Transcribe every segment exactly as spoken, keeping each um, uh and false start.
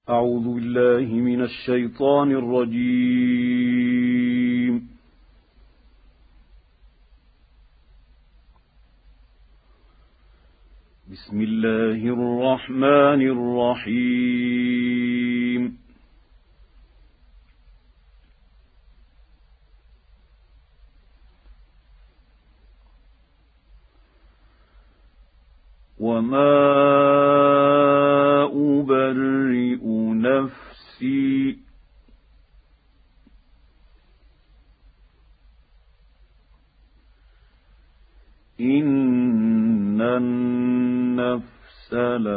أعوذ بالله من الشيطان الرجيم. بسم الله الرحمن الرحيم. وما أبرئ نفسي إن النفس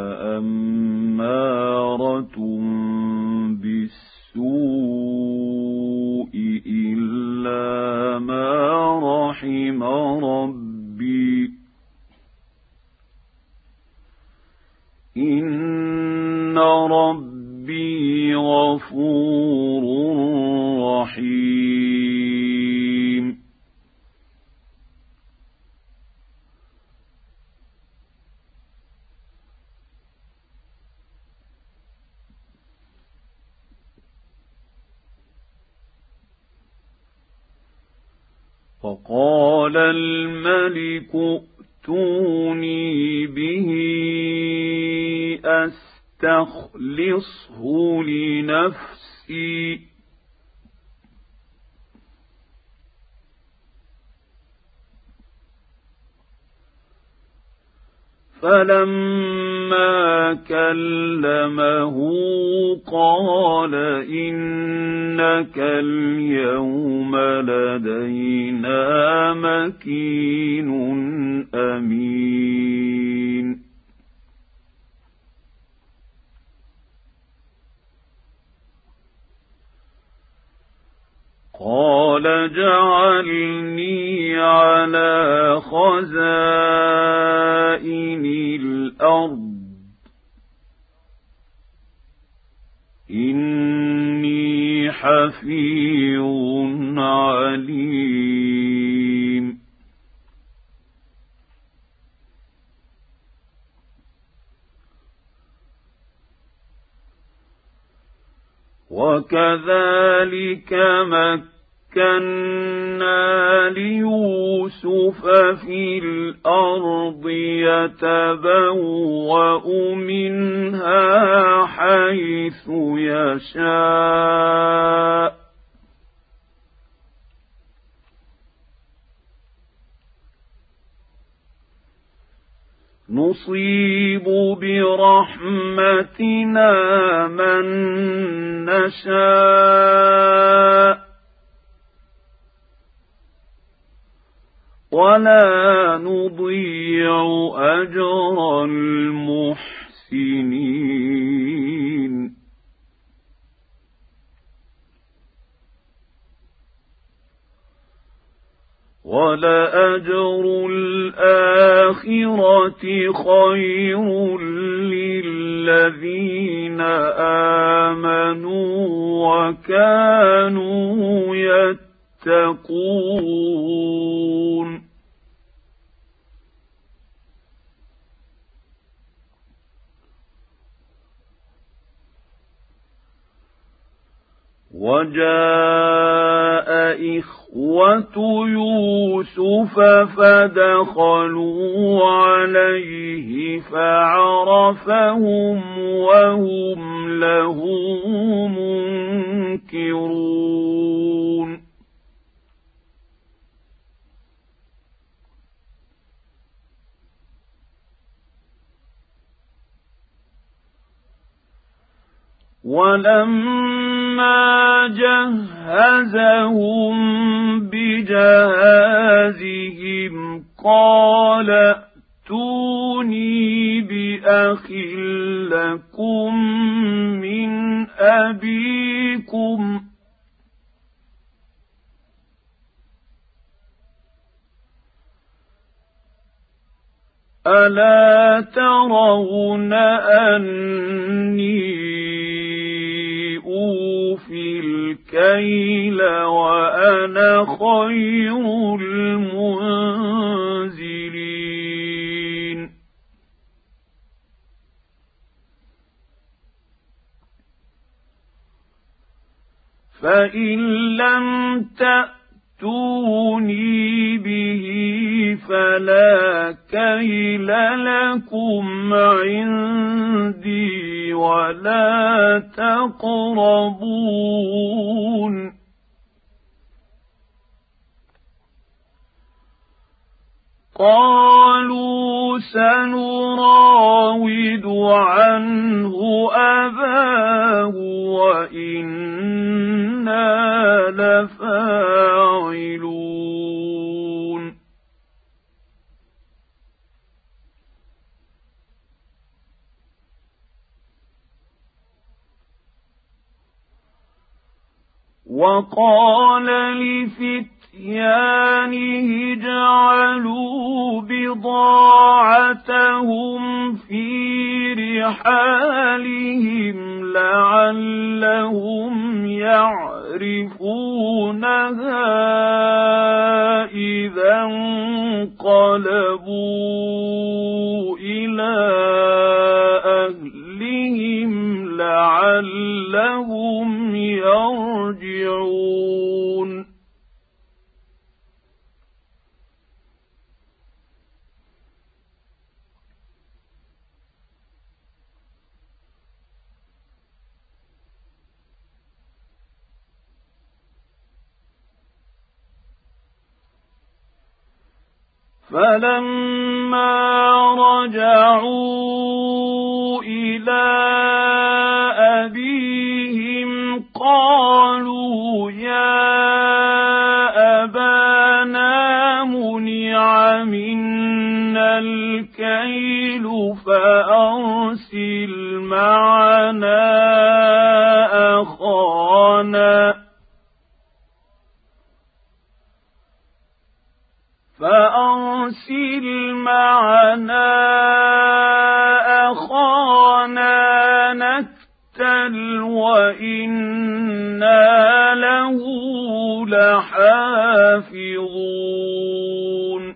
لأمارة بالسوء إلا ما رحم ربي إن ربي غفور رحيم. فقال الملك ائتوني به أستخلصه لنفسي فلما كلمه قال إنك اليوم لدينا مكين أمين. قال اجعلني على خزائن الأرض إني حفيظ عليم. وكذلك مكنا ليوسف في الأرض يتبوأ منها حيث يشاء نصيب برحمتنا من نشاء ولا نضيع أجر المحسنين. ولأجر الآخرة خير للذين آمنوا وكانوا يتقون. وجاء إخوة يوسف فدخلوا عليه فعرفهم وهم له منكرون. ولما جهزهم بجهازهم قال ائتوني بأخ لكم من أبيكم ألا ترون أني أوفي الكيل وأنا خير المنزلين. فإن لم تأتوني به فلا كيل لكم عندي ولا تقربون. قالوا سنراود عنه أباه وإنا لفاعلون. وقال لفتيانه اجعلوا بضاعتهم في رحالهم لعلهم يعرفونها إذا انقلبوا إلى أهلهم لعلهم يرجعون. فلما رجعوا إلى أبيهم قالوا يا أبانا منع منا الكيل فأرسل معنا أخانا فأرسل معنا أخانا نكتل وإنا له لحافظون.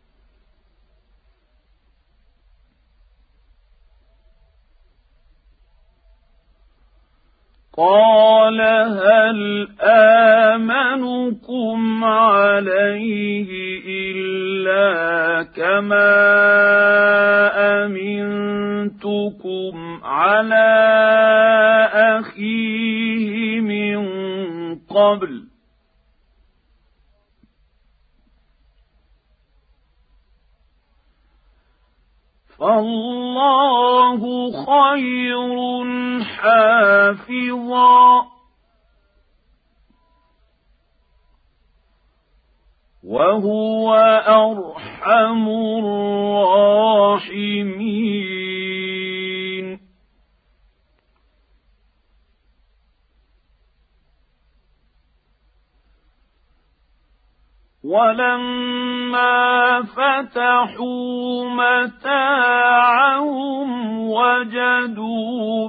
قال هل آمنكم عليه إلا كما أمنتكم على أخيه من قبل فالله خير حافظا وهو أرحم الراحمين. ولما فتحوا متاعهم وجدوا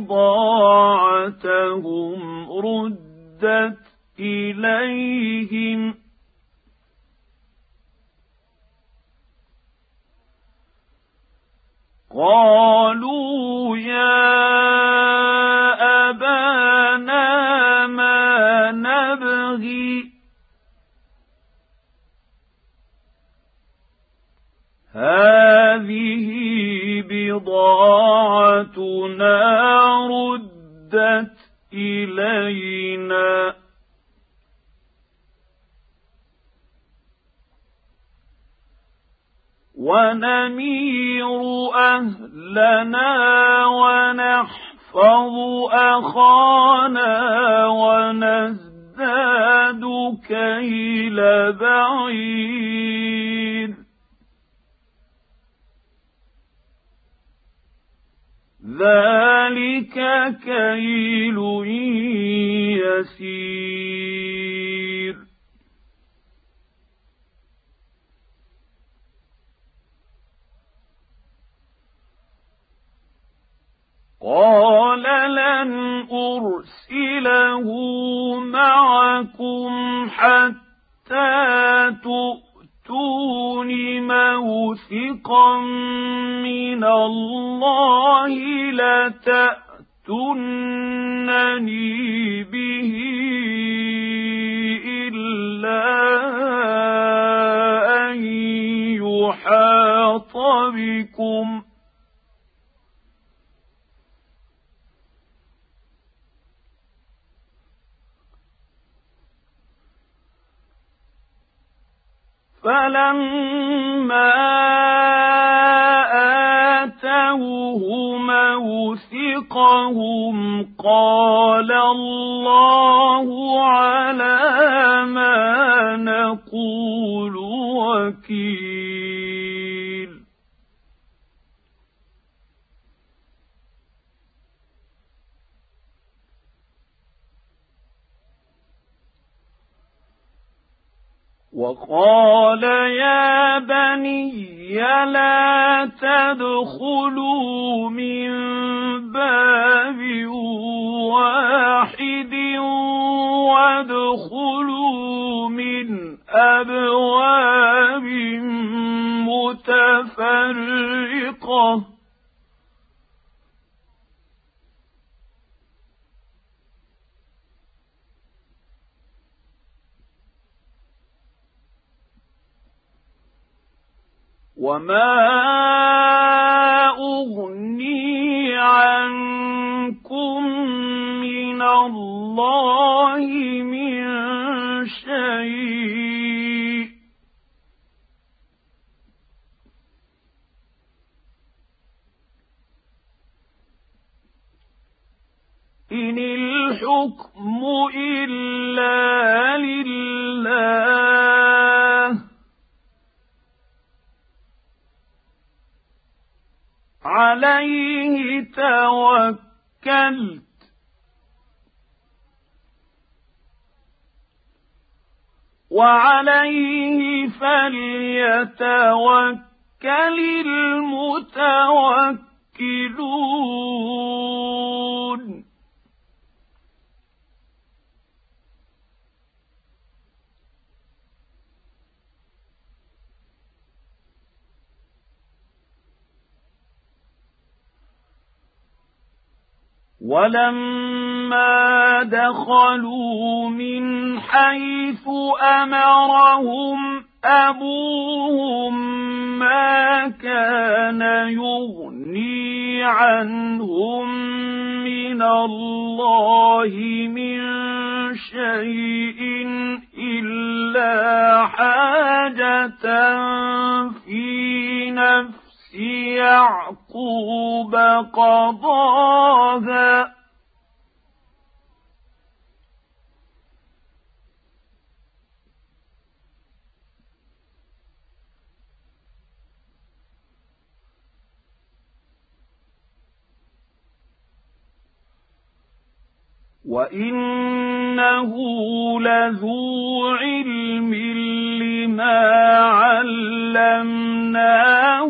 بضاعتهم ردت إليهم قالوا يا أبانا ما نبغي هذه بضاعتنا ردت إلينا ونمير أهلنا ونحفظ أخانا ونزداد كيل بعير ذلك كيل يسير. قال لن أرسله معكم حتى تؤتون موثقا من الله لتأتونني به فلما آتوه موثقهم قال الله على ما نقول وكيل. وقال يا بني لا تدخلوا من باب واحد وادخلوا من أبواب متفرقة وما أغني عنكم من الله من شيء إن الحكم إلا لله عليه توكلت وعليه فليتوكل المتوكلون. ولما دخلوا من حيث أمرهم أبوهم ما كان يغني عنهم من الله من شيء إلا حاجة في نفس يعقوب قضاها وإنه لذو علم لما علمناه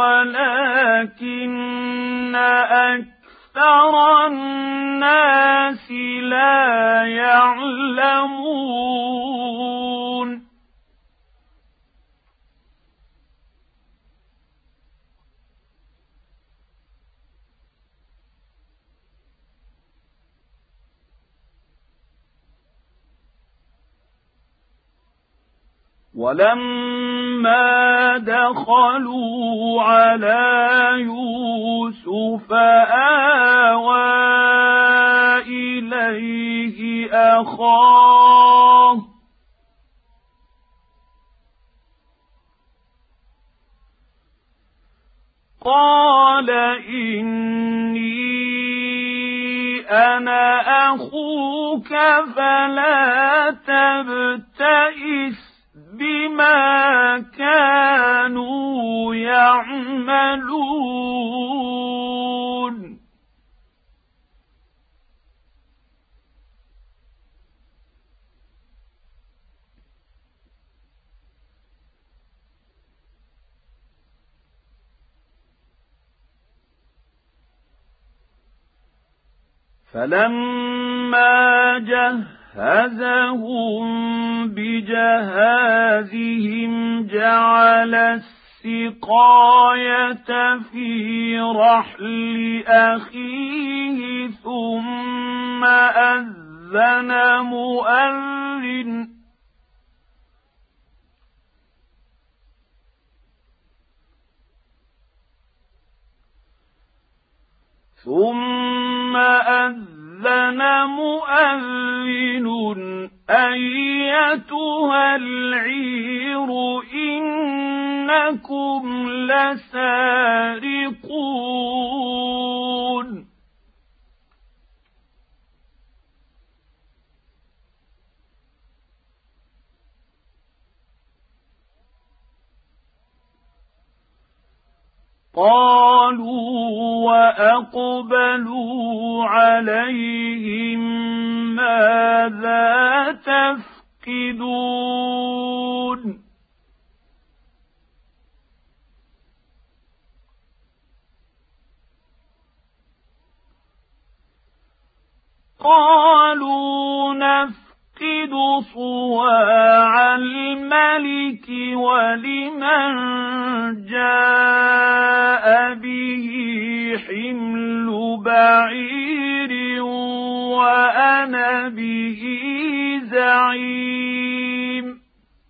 ولكن أكثر الناس لا يعلمون. ولما دخلوا على يوسف آوى إليه أخاه قال إني أنا أخوك فلا تبتئس بما كانوا يعملون. فلما جهزهم بجهازهم جعل السقاية في رحل أخيه ثم أذن مؤذن ثم أذن أذن مؤذن أيتها العير إنكم لسارقون قالوا وأقبلوا عليهم ماذا تفقدون قالوا نفقد صواع الملك ولمن جاء به حمل بعير وأنا به زعيم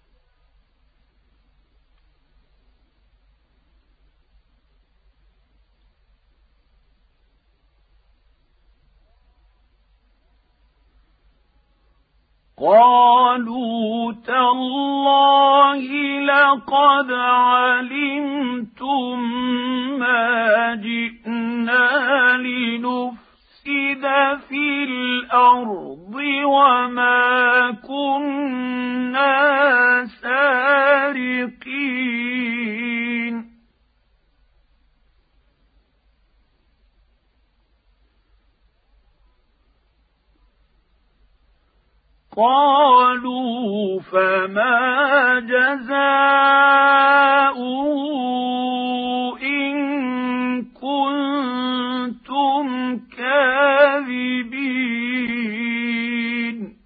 قالوا تالله لقد علمتم ما جئنا لنفسد في الأرض وما كنا سارقين قالوا فما جزاؤه إن كنتم كاذبين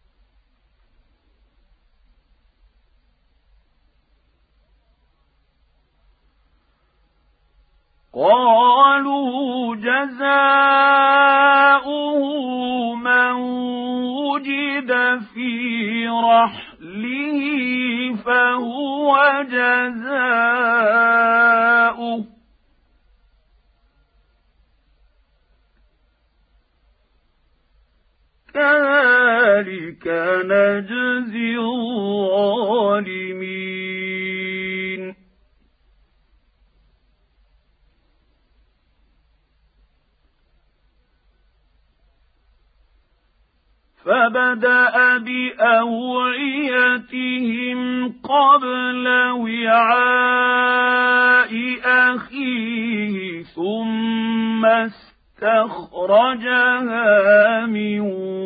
قالوا جزاؤه من وجد في رحله فهو جزاؤه كذلك نجزي الظالمين فبدأ بأوعيتهم قبل وعاء أخيه ثم استخرجها من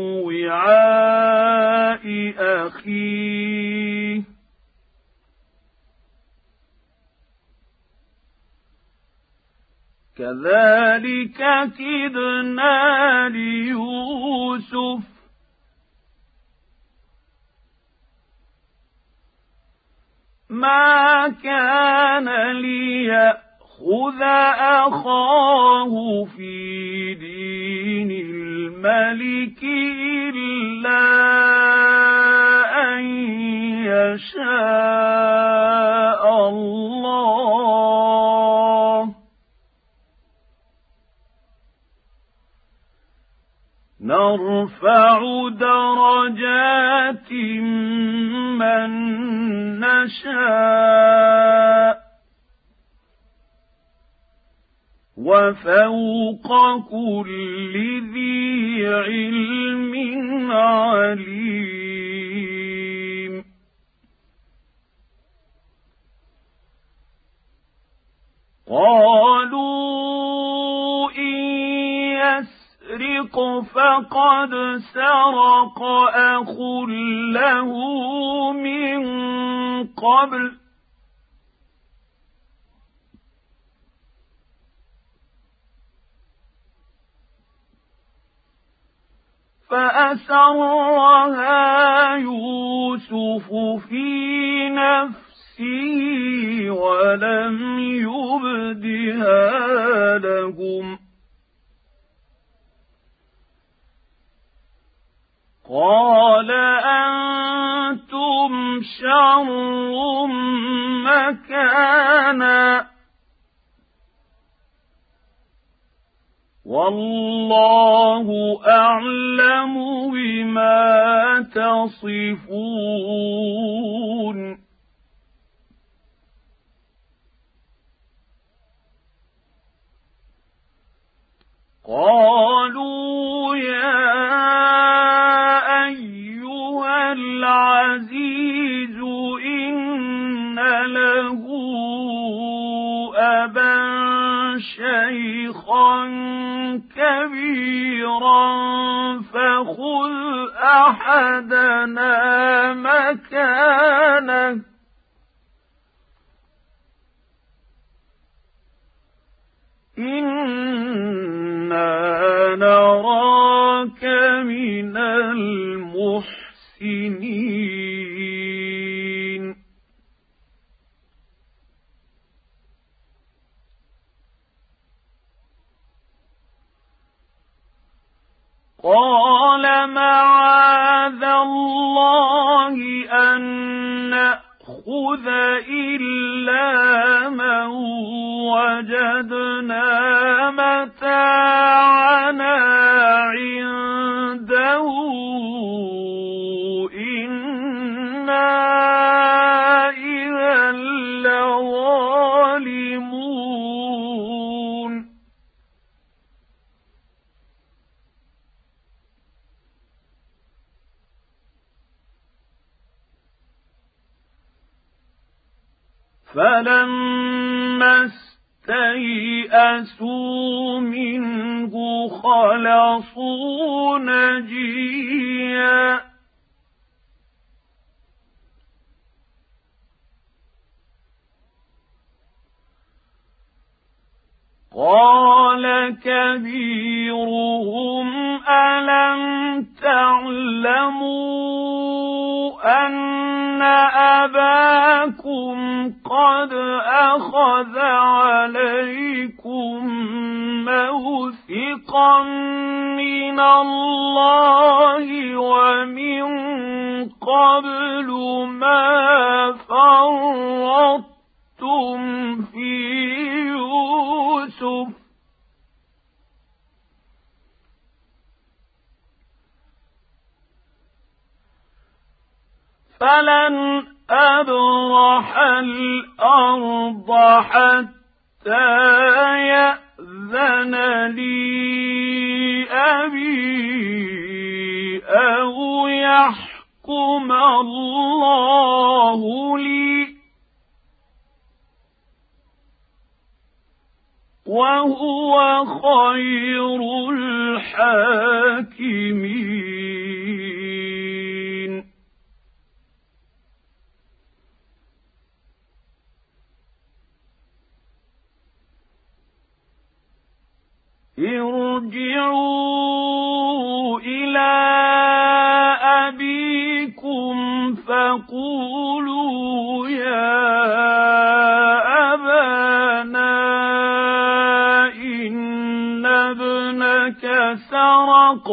وعاء أخيه كذلك كدنا ليوسف ما كان ليأخذ أخاه في دين الملك إلا أن يشاء الله نرفع درجات من نشاء وفوق كل ذي علم عليم قالوا إن يسرق فقد سرق أخ له من قبل فأسرها يوسف في نفسه ولم يبدها لهم قال أنتم شر مكانا والله أعلم بما تصفون قالوا يا أيها العزيز إن له أبا شيخا كبيرا فخذ أحدنا مكانه إنا نراك من المحسنين قال معاذ الله أن نأخذ إلا من وجدنا متاعنا عنده إنا إذا لظالمون فلما استيئسوا منه خلصوا نجيا قال كبيرهم ألم تعلموا أن أباكم قد أخذ عليكم موثقا من الله ومن قبل ما فرطتم في يوسف فلن أبرح الأرض حتى يأذن لي أبي أو يحكم الله لي وهو خير الحاكمين ارجعوا إلى أبيكم فقولوا يا أبانا إن ابنك سرق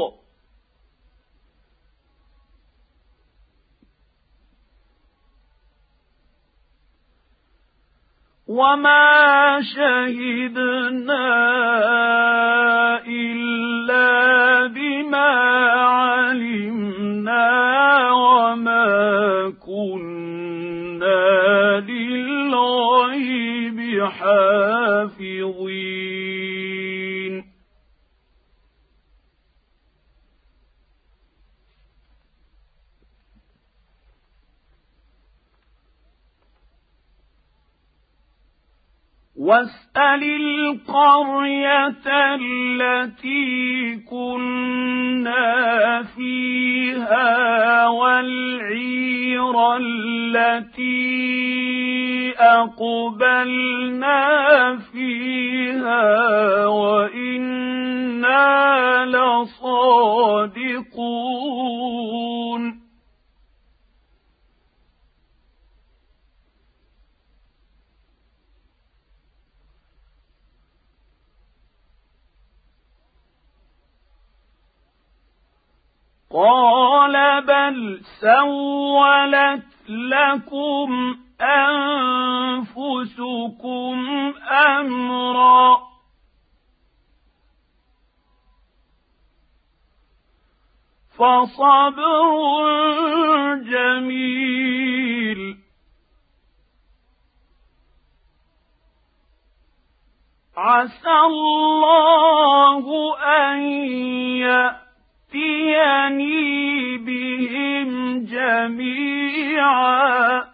وما شهدنا إلا بما علمنا وما كنا للغيب حافظين واسأل القرية التي كنا فيها والعير التي أقبلنا فيها وإنا لصادقون قال بل سولت لكم أنفسكم أمرا فصبر جميل. عسى الله أن يأتيني بهم جميعا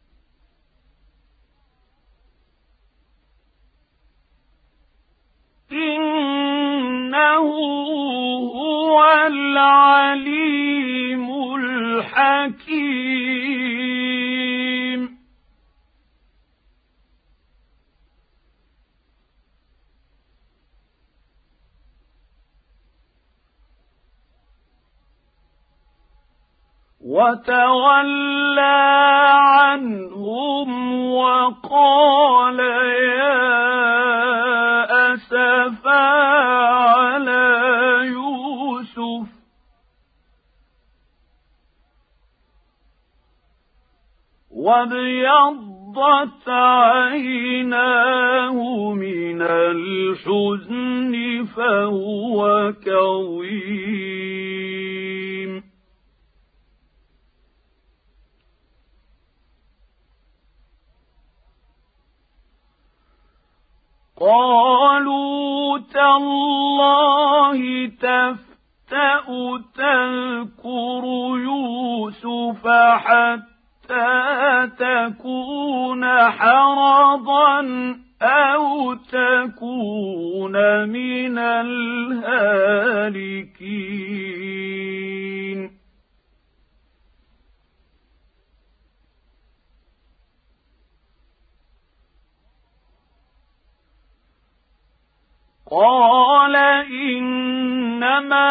إنه هو العليم الحكيم. وتولى عنهم وقال يا أسفا على يوسف وابيضت عيناه من الحزن فهو كظيم. قالوا تالله تفتأ تذكر يوسف حتى تكون حرضا أو تكون من الهالكين. قال إنما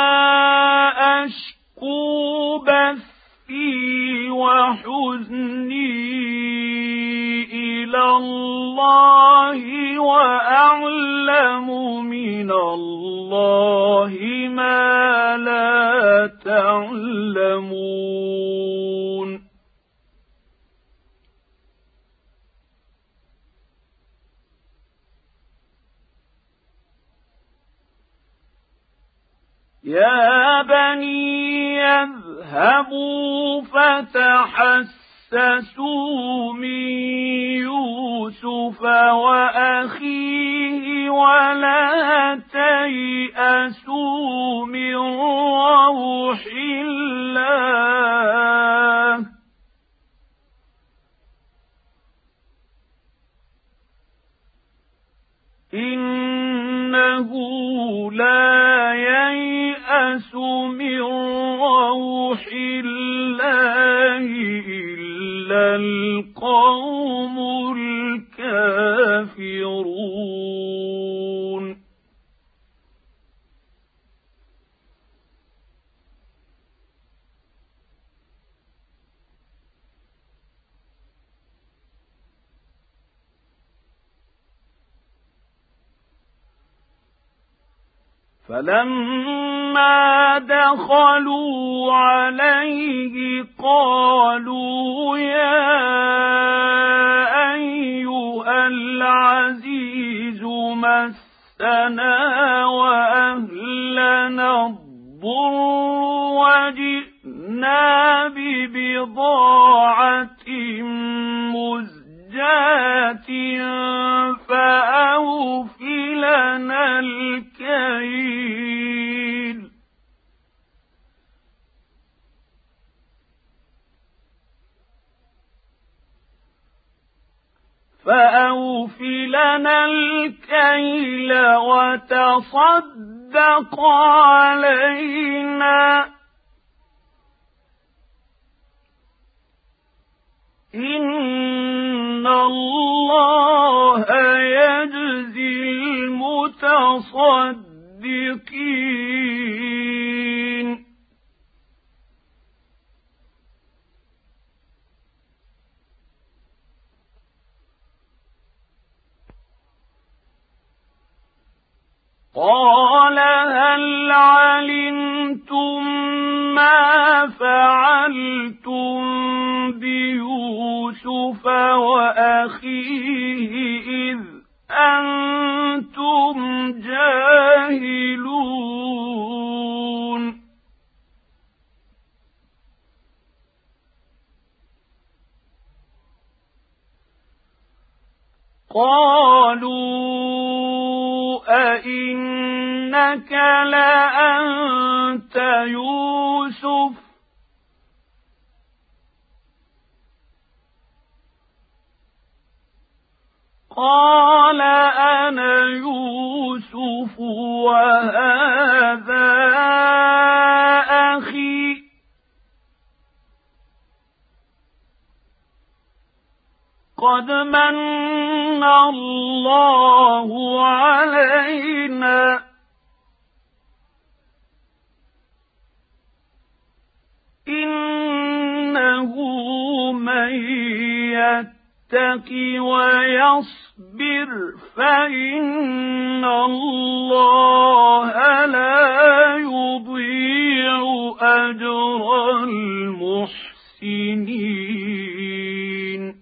أشكو بثي وحزني إلى الله وأعلم من الله ما لا تعلمون. يا بني اذهبوا فتحسسوا من يوسف وأخيه ولا تيأسوا من روح الله إنه لا ييأس من روح الله إلا القوم الكافرون. فلما دخلوا عليه قالوا يا أيها العزيز مسنا وأهلنا الضر وجئنا ببضاعة مزجاة فأوف لنا الكيل فأوف لنا الكيل وتصدق علينا إن الله يجزي المتصدقين. قال هل علمتم ما فعلتم بيوسف وأخيه إذ أنتم جاهلون. قالوا أئنك لأنت يوسف قال أنا يوسف وهذا أخي قد من الله علينا إنه من يتق ويصبر فإن الله لا يضيع أجر المحسنين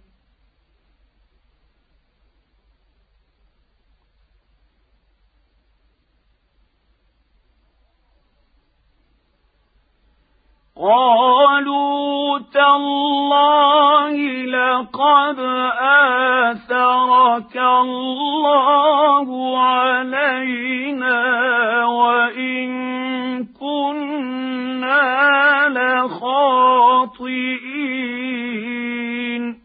قالوا تالله لقد آثرك الله علينا وإن كنا لخاطئين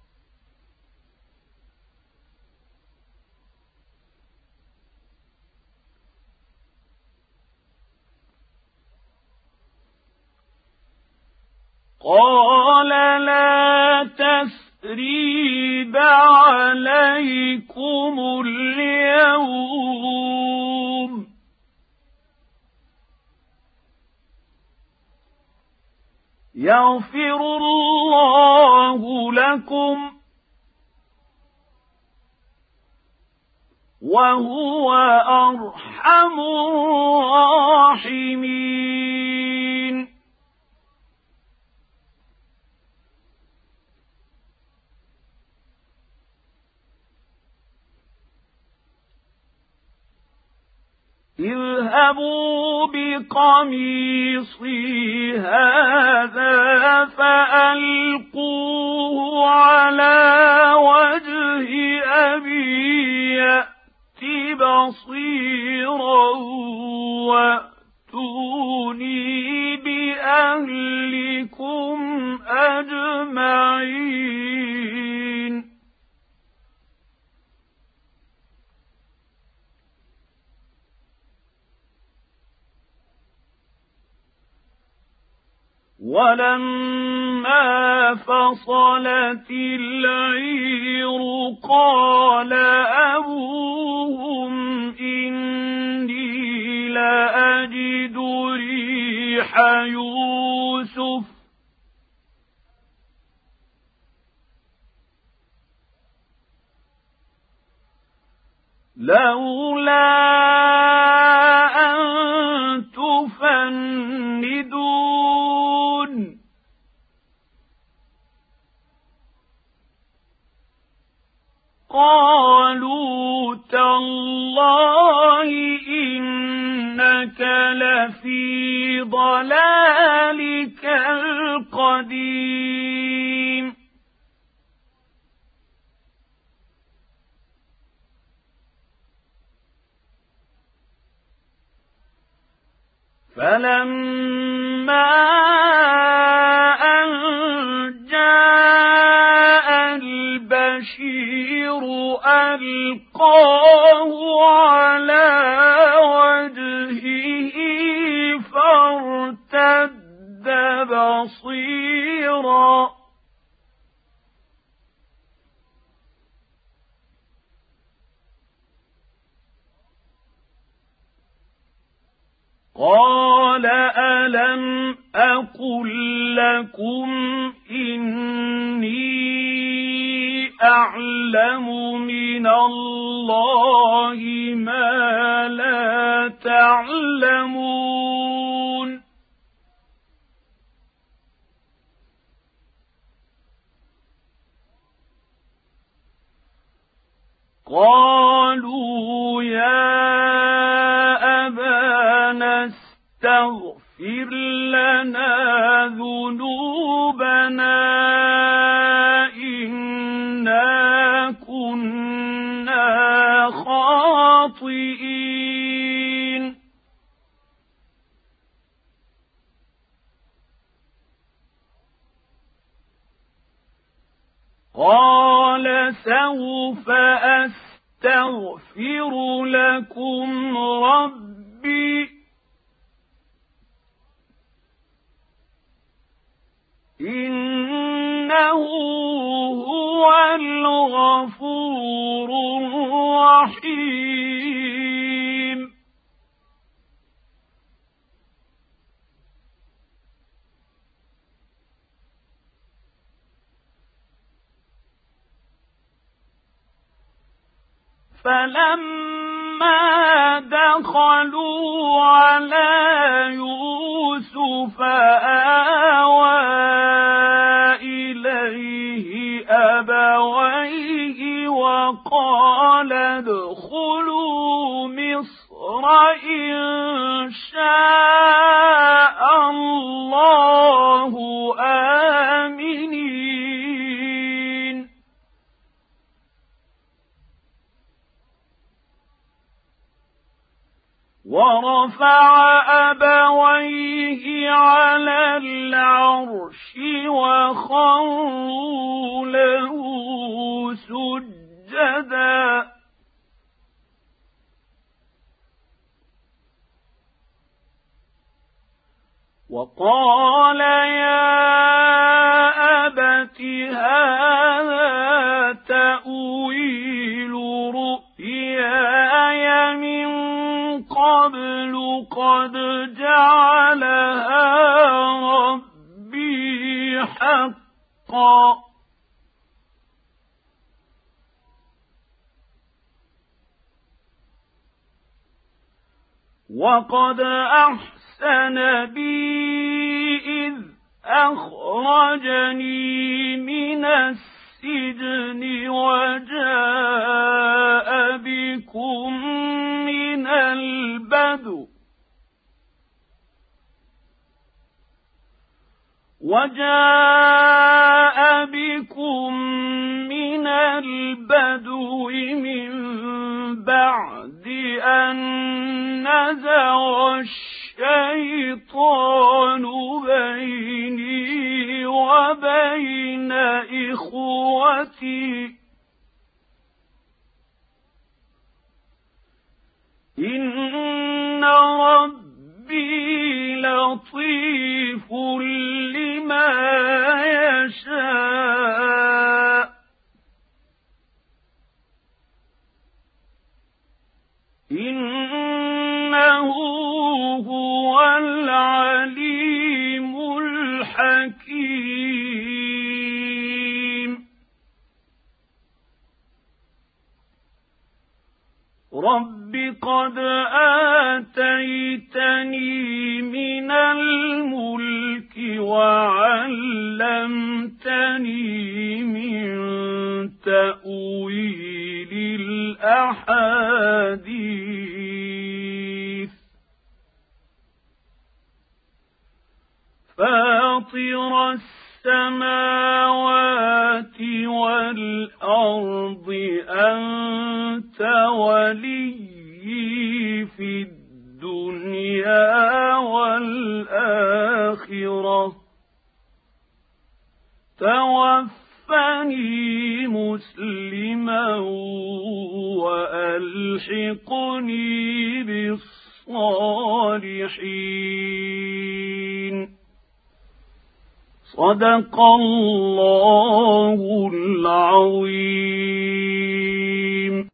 قال لا تثريب عليكم اليوم يغفر الله لكم وهو أرحم الراحمين اذهبوا بقميصي هذا فألقوه على وجه أبي يأت بصيرا وأتوني بأهلكم أجمعين ولما فصلت العير قال أبوهم إني لأجد ريح يوسف لولا أن تفندون قالوا تالله إنك لفي ضلالك القديم فلما أن جاء البشير ألقاه على وجهه فارتد بصيرا قال ألم أقل لكم إني أعلم من الله ما لا تعلمون قالوا يا أبانا استغفر لنا ذنوبنا إنا كنا قال سوف أستغفر لكم ربي إنه هو الغفور الرحيم فلما دخلوا على يوسف آوى إليه أبويه وقال ادخلوا مصر إن شاء الله آمنين ورفع أبويه على العرش وخروا له سجدا وقال يا أبت هذا تأويل رؤياي من قبل قد جعلها ربي حقا وقد أحسن بي إذ أخرجني من السجن وجاء بكم من البدو وجاء بكم من البدو من بعد أن نزغ الشيطان بيني وبين إخوتي إن ربي لطيف لما يشاء إنه هو العليم الحكيم رب قد آتيتني من الملك وعلمتني من تأويل الأحاديث فاطر السماوات والأرض أنت ولي في الدنيا والآخرة توفني مسلما وألحقني بالصالحين صدق الله العظيم.